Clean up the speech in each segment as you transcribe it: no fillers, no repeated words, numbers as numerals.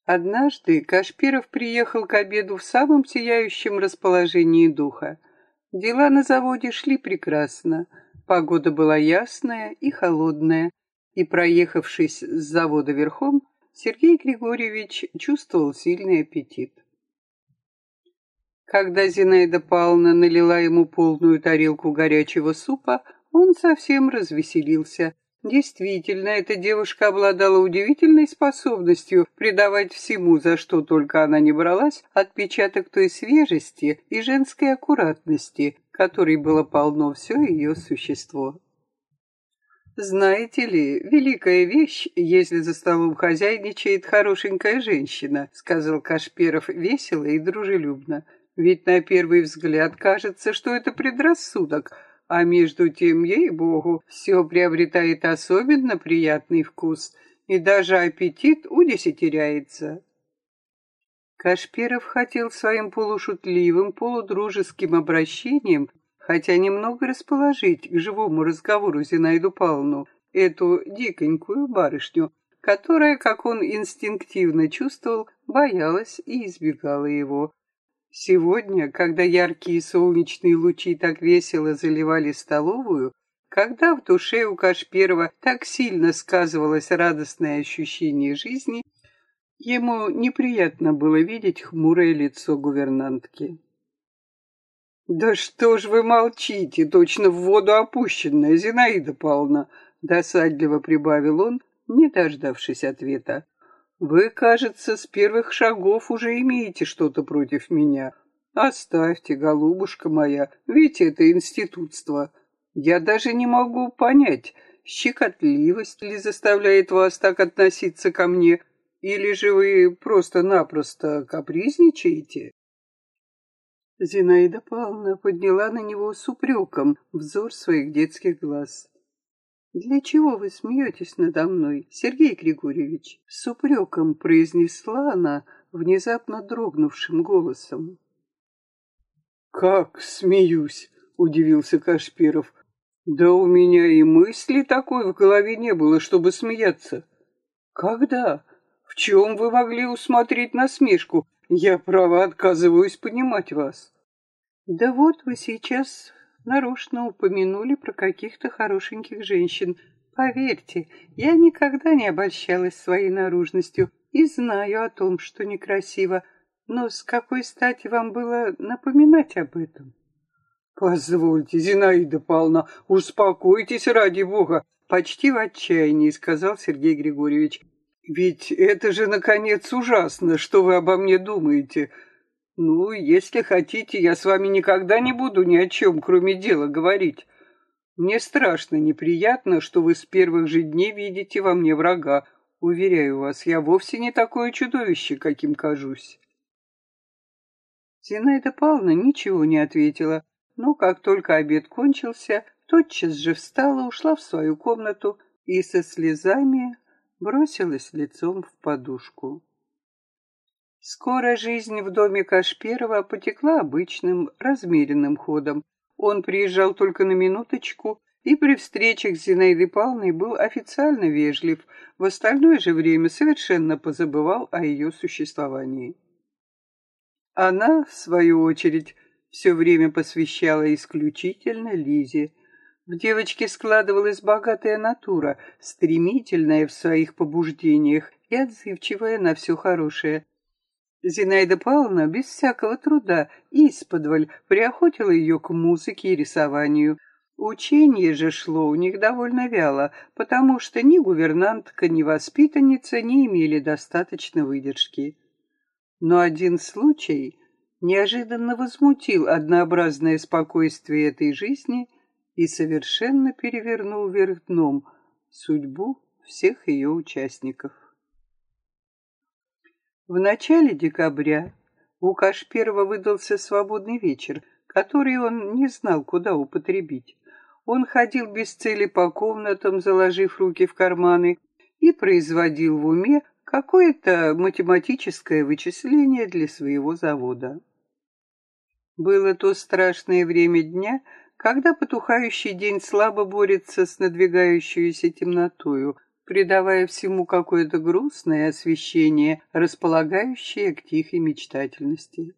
Однажды Кашпиров приехал к обеду в самом сияющем расположении духа. Дела на заводе шли прекрасно. Погода была ясная и холодная, и, проехавшись с завода верхом, Сергей Григорьевич чувствовал сильный аппетит. Когда Зинаида Павловна налила ему полную тарелку горячего супа, он совсем развеселился. Действительно, эта девушка обладала удивительной способностью придавать всему, за что только она не бралась, отпечаток той свежести и женской аккуратности, которой было полно все ее существо. «Знаете ли, великая вещь, если за столом хозяйничает хорошенькая женщина», сказал Кашпиров весело и дружелюбно. «Ведь на первый взгляд кажется, что это предрассудок, а между тем, ей-богу, все приобретает особенно приятный вкус, и даже аппетит удесятеряется». Кашпиров хотел своим полушутливым, полудружеским обращением, хотя немного расположить к живому разговору Зинаиду Павловну, эту диконькую барышню, которая, как он инстинктивно чувствовал, боялась и избегала его. Сегодня, когда яркие солнечные лучи так весело заливали столовую, когда в душе у Кашпирова так сильно сказывалось радостное ощущение жизни, ему неприятно было видеть хмурое лицо гувернантки. «Да что ж вы молчите, точно в воду опущенная, Зинаида Павловна!» досадливо прибавил он, не дождавшись ответа. «Вы, кажется, с первых шагов уже имеете что-то против меня. Оставьте, голубушка моя, ведь это институтство. Я даже не могу понять, щекотливость ли заставляет вас так относиться ко мне, или же вы просто-напросто капризничаете?» Зинаида Павловна подняла на него с упреком взор своих детских глаз. «Для чего вы смеетесь надо мной, Сергей Григорьевич?» С упреком произнесла она внезапно дрогнувшим голосом. «Как смеюсь?» — удивился Кашпиров. «Да у меня и мысли такой в голове не было, чтобы смеяться. Когда? В чем вы могли усмотреть насмешку? Я, право, отказываюсь понимать вас». «Да вот вы сейчас нарочно упомянули про каких-то хорошеньких женщин. Поверьте, я никогда не обольщалась своей наружностью и знаю о том, что некрасиво. Но с какой стати вам было напоминать об этом?» «Позвольте, Зинаида Павловна, успокойтесь ради бога», почти в отчаянии сказал Сергей Григорьевич. «Ведь это же, наконец, ужасно, что вы обо мне думаете. Ну, если хотите, я с вами никогда не буду ни о чем, кроме дела, говорить. Мне страшно неприятно, что вы с первых же дней видите во мне врага. Уверяю вас, я вовсе не такое чудовище, каким кажусь». Зинаида Павловна ничего не ответила, но как только обед кончился, тотчас же встала, ушла в свою комнату и со слезами бросилась лицом в подушку. Скоро жизнь в доме Кашпирова потекла обычным, размеренным ходом. Он приезжал только на минуточку и при встречах с Зинаидой Павловной был официально вежлив, в остальное же время совершенно позабывал о ее существовании. Она, в свою очередь, все время посвящала исключительно Лизе. В девочке складывалась богатая натура, стремительная в своих побуждениях и отзывчивая на все хорошее. Зинаида Павловна без всякого труда исподволь приохотила ее к музыке и рисованию. Учение же шло у них довольно вяло, потому что ни гувернантка, ни воспитанница не имели достаточно выдержки. Но один случай неожиданно возмутил однообразное спокойствие этой жизни и совершенно перевернул вверх дном судьбу всех ее участников. В начале декабря у Кашпирова выдался свободный вечер, который он не знал, куда употребить. Он ходил без цели по комнатам, заложив руки в карманы, и производил в уме какое-то математическое вычисление для своего завода. Было то страшное время дня, когда потухающий день слабо борется с надвигающейся темнотою, придавая всему какое-то грустное освещение, располагающее к тихой мечтательности.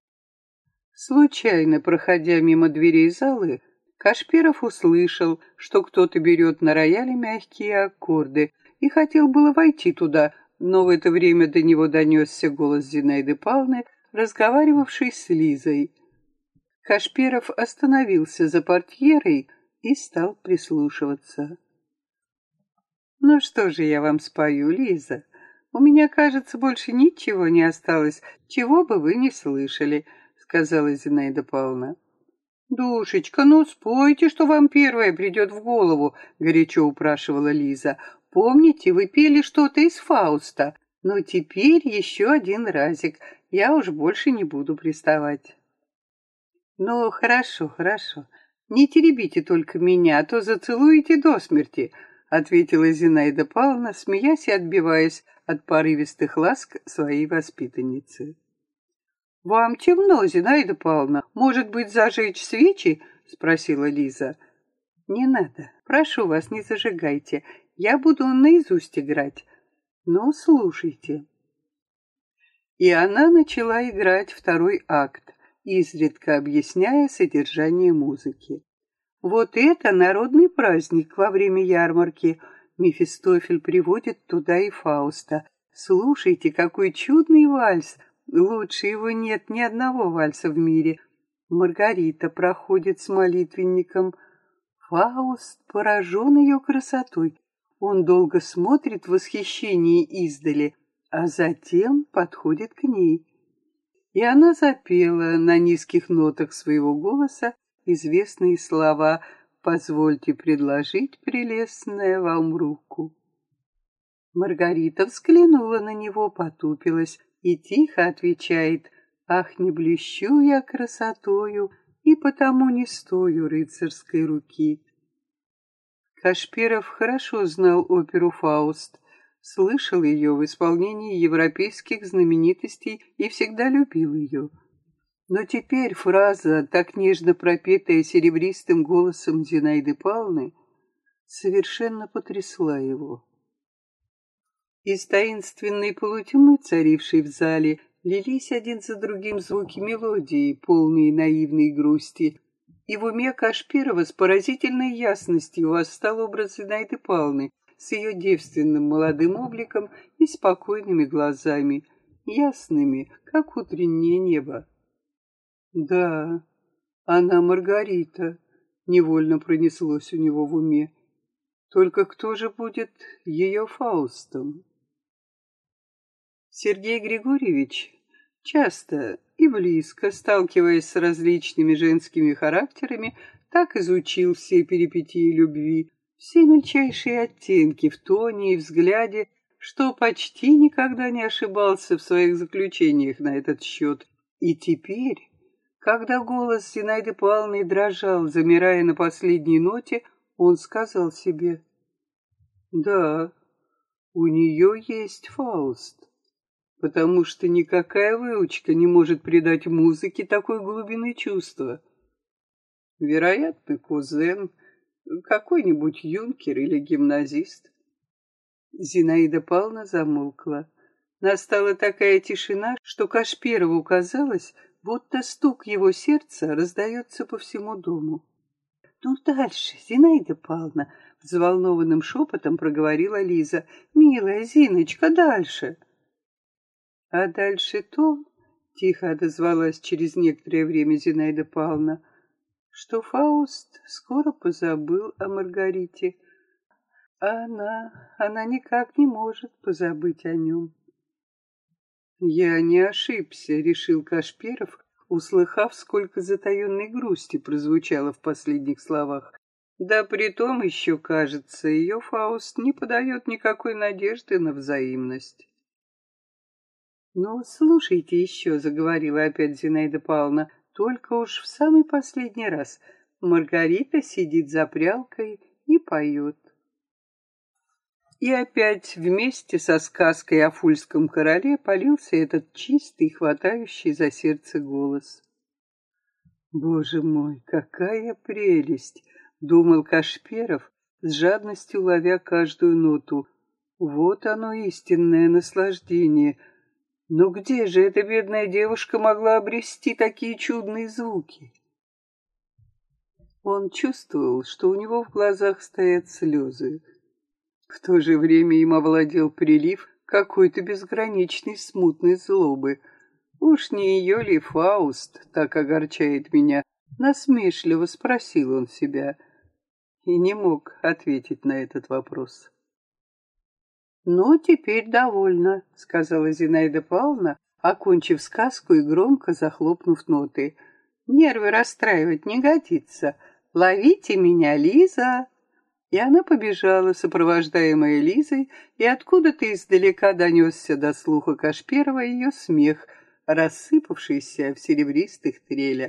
Случайно проходя мимо дверей залы, Кашпиров услышал, что кто-то берет на рояле мягкие аккорды, и хотел было войти туда, но в это время до него донесся голос Зинаиды Павловны, разговаривавшей с Лизой. Кашпиров остановился за портьерой и стал прислушиваться. «Ну что же я вам спою, Лиза? У меня, кажется, больше ничего не осталось, чего бы вы не слышали», — сказала Зинаида Павловна. «Душечка, ну спойте, что вам первое придет в голову», — горячо упрашивала Лиза. «Помните, вы пели что-то из Фауста? Но теперь еще один разик, я уж больше не буду приставать». «Ну, хорошо, хорошо. Не теребите только меня, а то зацелуете до смерти», — ответила Зинаида Павловна, смеясь и отбиваясь от порывистых ласк своей воспитанницы. «Вам темно, Зинаида Павловна. Может быть, зажечь свечи?» — спросила Лиза. «Не надо. Прошу вас, не зажигайте. Я буду наизусть играть. Ну, слушайте». И она начала играть второй акт, изредка объясняя содержание музыки. Вот это народный праздник во время ярмарки. Мефистофель приводит туда и Фауста. Слушайте, какой чудный вальс. Лучше его нет ни одного вальса в мире. Маргарита проходит с молитвенником. Фауст поражен ее красотой. Он долго смотрит в восхищении издали, а затем подходит к ней. И она запела на низких нотах своего голоса известные слова «Позвольте предложить прелестная вам руку». Маргарита взглянула на него, потупилась и тихо отвечает: «Ах, не блещу я красотою, и потому не стою рыцарской руки». Кашпиров хорошо знал оперу «Фауст», слышал ее в исполнении европейских знаменитостей и всегда любил ее. Но теперь фраза, так нежно пропетая серебристым голосом Зинаиды Павловны, совершенно потрясла его. Из таинственной полутьмы, царившей в зале, лились один за другим звуки мелодии, полные наивной грусти, и в уме Кашпирова с поразительной ясностью восстал образ Зинаиды Павловны с ее девственным молодым обликом и спокойными глазами, ясными, как утреннее небо. «Да, она Маргарита», — невольно пронеслось у него в уме. «Только кто же будет ее Фаустом?» Сергей Григорьевич, часто и близко сталкиваясь с различными женскими характерами, так изучил все перипетии любви, все мельчайшие оттенки в тоне и взгляде, что почти никогда не ошибался в своих заключениях на этот счет. И теперь, когда голос Зинаиды Павловны дрожал, замирая на последней ноте, он сказал себе: «Да, у нее есть Фауст». Потому что никакая выучка не может придать музыке такой глубины чувства. Вероятно, кузен, какой-нибудь юнкер или гимназист. Зинаида Павловна замолкла. Настала такая тишина, что Кашпирову казалось, будто стук его сердца раздается по всему дому. «Ну, дальше, Зинаида Павловна», — взволнованным шепотом проговорила Лиза. «Милая Зиночка, дальше». «А дальше то, — тихо отозвалась через некоторое время Зинаида Павловна, — что Фауст скоро позабыл о Маргарите, а она никак не может позабыть о нем». «Я не ошибся», — решил Кашпиров, услыхав, сколько затаенной грусти прозвучало в последних словах. Да притом еще, кажется, ее Фауст не подает никакой надежды на взаимность. «Ну, слушайте еще», — заговорила опять Зинаида Павловна, «только уж в самый последний раз. Маргарита сидит за прялкой и поет». И опять вместе со сказкой о Фульском короле полился этот чистый, хватающий за сердце голос. «Боже мой, какая прелесть!» — думал Кашпиров, с жадностью ловя каждую ноту. Вот оно истинное наслаждение. Но где же эта бедная девушка могла обрести такие чудные звуки? Он чувствовал, что у него в глазах стоят слезы. В то же время им овладел прилив какой-то безграничной смутной злобы. Уж не ее ли Фауст так огорчает меня? Насмешливо спросил он себя и не мог ответить на этот вопрос. «Ну, теперь довольно», — сказала Зинаида Павловна, окончив сказку и громко захлопнув ноты. «Нервы расстраивать не годится. Ловите меня, Лиза!» И она побежала, сопровождаемая Лизой, и откуда-то издалека донесся до слуха Кашперова ее смех, рассыпавшийся в серебристых трелях.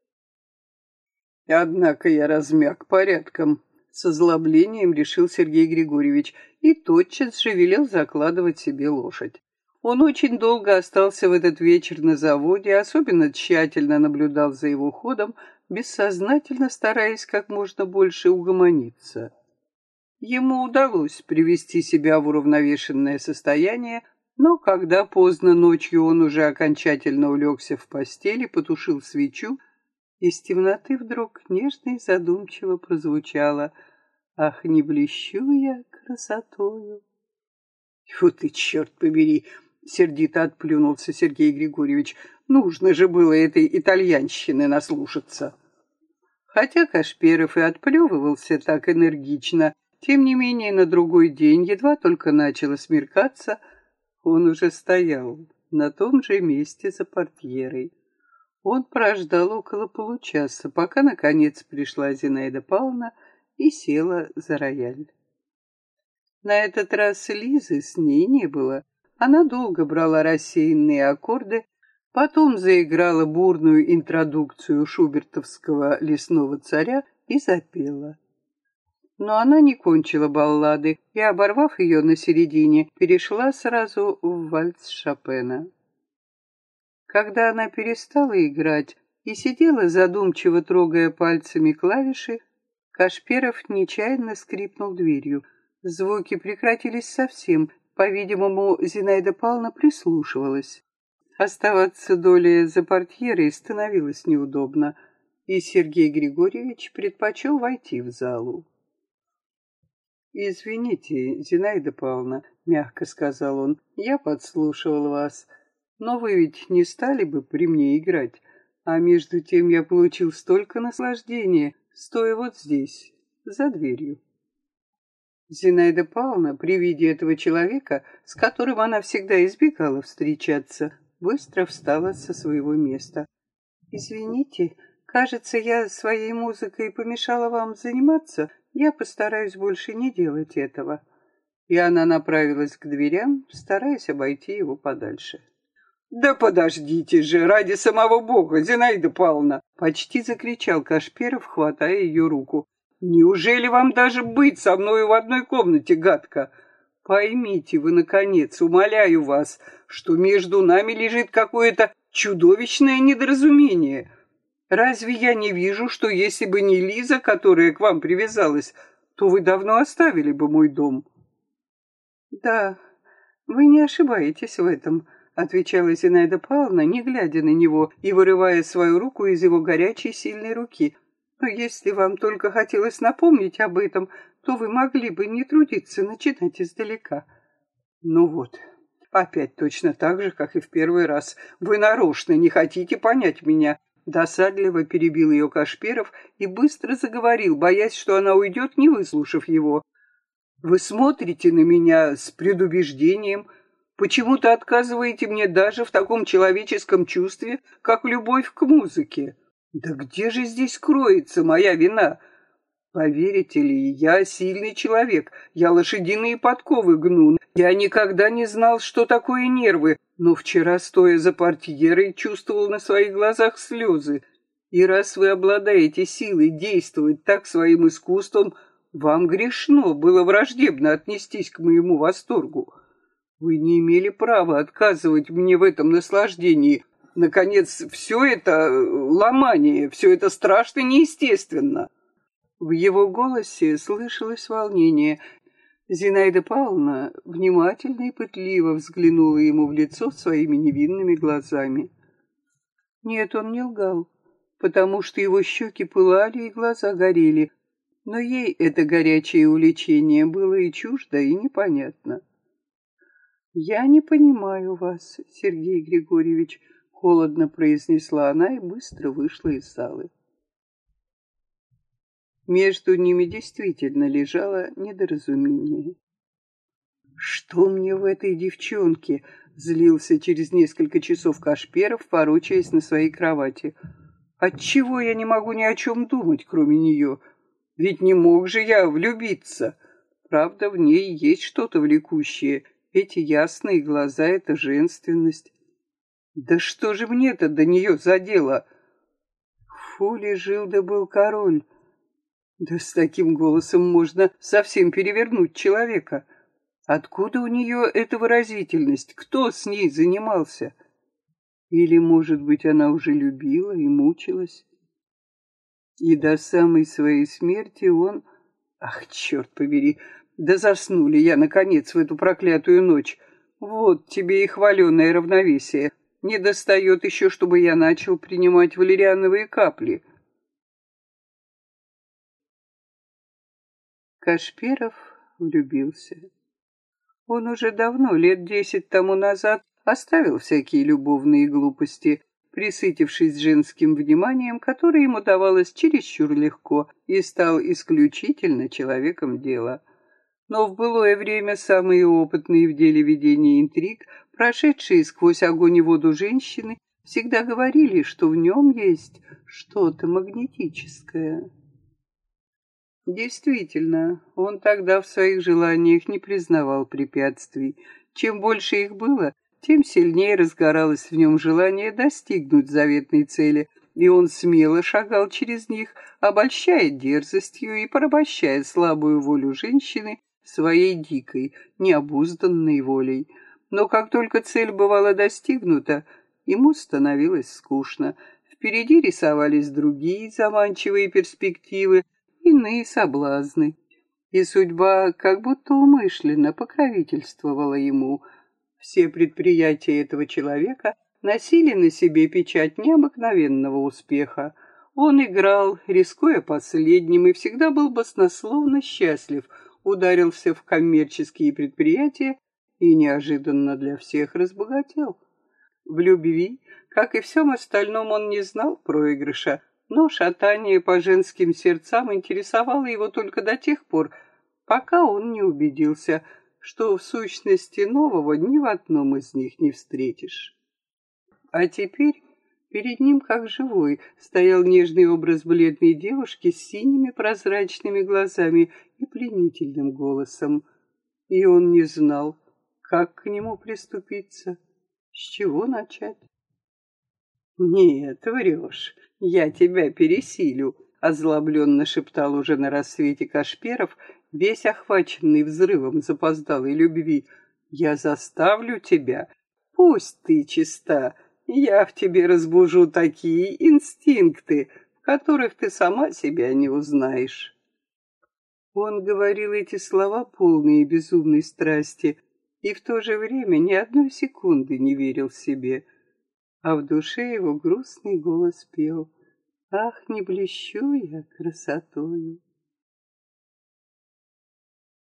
«Однако я размяк порядком», — с озлоблением решил Сергей Григорьевич и тотчас же велел закладывать себе лошадь. Он очень долго остался в этот вечер на заводе, особенно тщательно наблюдал за его ходом, бессознательно стараясь как можно больше угомониться. Ему удалось привести себя в уравновешенное состояние, но когда поздно ночью он уже окончательно улегся в постели, потушил свечу, из темноты вдруг нежно и задумчиво прозвучало: «Ах, не блещу я красотою!» «Фу ты, черт побери!» — сердито отплюнулся Сергей Григорьевич. «Нужно же было этой итальянщины наслушаться!» Хотя Кашперов и отплевывался так энергично, тем не менее на другой день, едва только начало смеркаться, он уже стоял на том же месте за портьерой. Он прождал около получаса, пока, наконец, пришла Зинаида Павловна и села за рояль. На этот раз Лизы с ней не было. Она долго брала рассеянные аккорды, потом заиграла бурную интродукцию шубертовского «Лесного царя» и запела. Но она не кончила баллады и, оборвав ее на середине, перешла сразу в вальс Шопена. Когда она перестала играть и сидела задумчиво трогая пальцами клавиши, Кашперов нечаянно скрипнул дверью. Звуки прекратились совсем. По-видимому, Зинаида Павловна прислушивалась. Оставаться долей за портьерой становилось неудобно, и Сергей Григорьевич предпочел войти в залу. «Извините, Зинаида Павловна», — мягко сказал он, — «я подслушивал вас. Но вы ведь не стали бы при мне играть, а между тем я получил столько наслаждения, стоя вот здесь, за дверью». Зинаида Павловна при виде этого человека, с которым она всегда избегала встречаться, быстро встала со своего места. «Извините, кажется, я своей музыкой помешала вам заниматься. Я постараюсь больше не делать этого». И она направилась к дверям, стараясь обойти его подальше. «Да подождите же, ради самого Бога, Зинаида Павловна!» — почти закричал Кашперов, хватая ее руку. «Неужели вам даже быть со мною в одной комнате гадко? Поймите вы, наконец, умоляю вас, что между нами лежит какое-то чудовищное недоразумение. Разве я не вижу, что если бы не Лиза, которая к вам привязалась, то вы давно оставили бы мой дом?» «Да, вы не ошибаетесь в этом», — отвечала Зинаида Павловна, не глядя на него и вырывая свою руку из его горячей сильной руки. «Но если вам только хотелось напомнить об этом, то вы могли бы не трудиться начинать издалека». «Ну вот, опять точно так же, как и в первый раз. Вы нарочно не хотите понять меня». Досадливо перебил ее Кашперов и быстро заговорил, боясь, что она уйдет, не выслушав его. «Вы смотрите на меня с предубеждением, почему-то отказываете мне даже в таком человеческом чувстве, как любовь к музыке. Да где же здесь кроется моя вина? Поверите ли, я сильный человек, я лошадиные подковы гну. Я никогда не знал, что такое нервы, но вчера, стоя за портьерой, чувствовал на своих глазах слезы. И раз вы обладаете силой действовать так своим искусством, вам грешно было враждебно отнестись к моему восторгу. Вы не имели права отказывать мне в этом наслаждении. Наконец, все это ломание, все это страшно неестественно». В его голосе слышалось волнение. Зинаида Павловна внимательно и пытливо взглянула ему в лицо своими невинными глазами. Нет, он не лгал, потому что его щеки пылали и глаза горели, но ей это горячее увлечение было и чуждо, и непонятно. «Я не понимаю вас, Сергей Григорьевич», — холодно произнесла она и быстро вышла из залы. Между ними действительно лежало недоразумение. «Что мне в этой девчонке?» — злился через несколько часов Кашперов, ворочаясь на своей кровати. «Отчего я не могу ни о чем думать, кроме нее? Ведь не мог же я влюбиться. Правда, в ней есть что-то влекущее. Эти ясные глаза, эта женственность. Да что же мне-то до нее за дело? В Фуле жил да был король. Да с таким голосом можно совсем перевернуть человека. Откуда у нее эта выразительность? Кто с ней занимался? Или, может быть, она уже любила и мучилась? И до самой своей смерти он... Ах, черт побери! Да заснули я, наконец, в эту проклятую ночь. Вот тебе и хваленое равновесие. Не достает еще, чтобы я начал принимать валериановые капли. Кашперов влюбился. Он уже давно, лет 10 тому назад, оставил всякие любовные глупости, присытившись женским вниманием, которое ему давалось чересчур легко, и стал исключительно человеком дела. Но в былое время самые опытные в деле ведения интриг, прошедшие сквозь огонь и воду женщины, всегда говорили, что в нем есть что-то магнетическое. Действительно, он тогда в своих желаниях не признавал препятствий. Чем больше их было, тем сильнее разгоралось в нем желание достигнуть заветной цели, и он смело шагал через них, обольщая дерзостью и порабощая слабую волю женщины своей дикой, необузданной волей. Но как только цель бывала достигнута, ему становилось скучно. Впереди рисовались другие заманчивые перспективы, иные соблазны. И судьба как будто умышленно покровительствовала ему. Все предприятия этого человека носили на себе печать необыкновенного успеха. Он играл, рискуя последним, и всегда был баснословно счастлив, ударился в коммерческие предприятия и неожиданно для всех разбогател. В любви, как и всем остальном, он не знал проигрыша, но шатание по женским сердцам интересовало его только до тех пор, пока он не убедился, что в сущности нового ни в одном из них не встретишь. А теперь перед ним, как живой, стоял нежный образ бледной девушки с синими прозрачными глазами и пленительным голосом. И он не знал, как к нему приступиться, с чего начать. «Нет, врешь, я тебя пересилю», — озлобленно шептал уже на рассвете Кашперов, весь охваченный взрывом запоздалой любви. «Я заставлю тебя, пусть ты чиста, я в тебе разбужу такие инстинкты, в которых ты сама себя не узнаешь». Он говорил эти слова, полные безумной страсти, и в то же время ни одной секунды не верил себе. А в душе его грустный голос пел: «Ах, не блещу я красотою».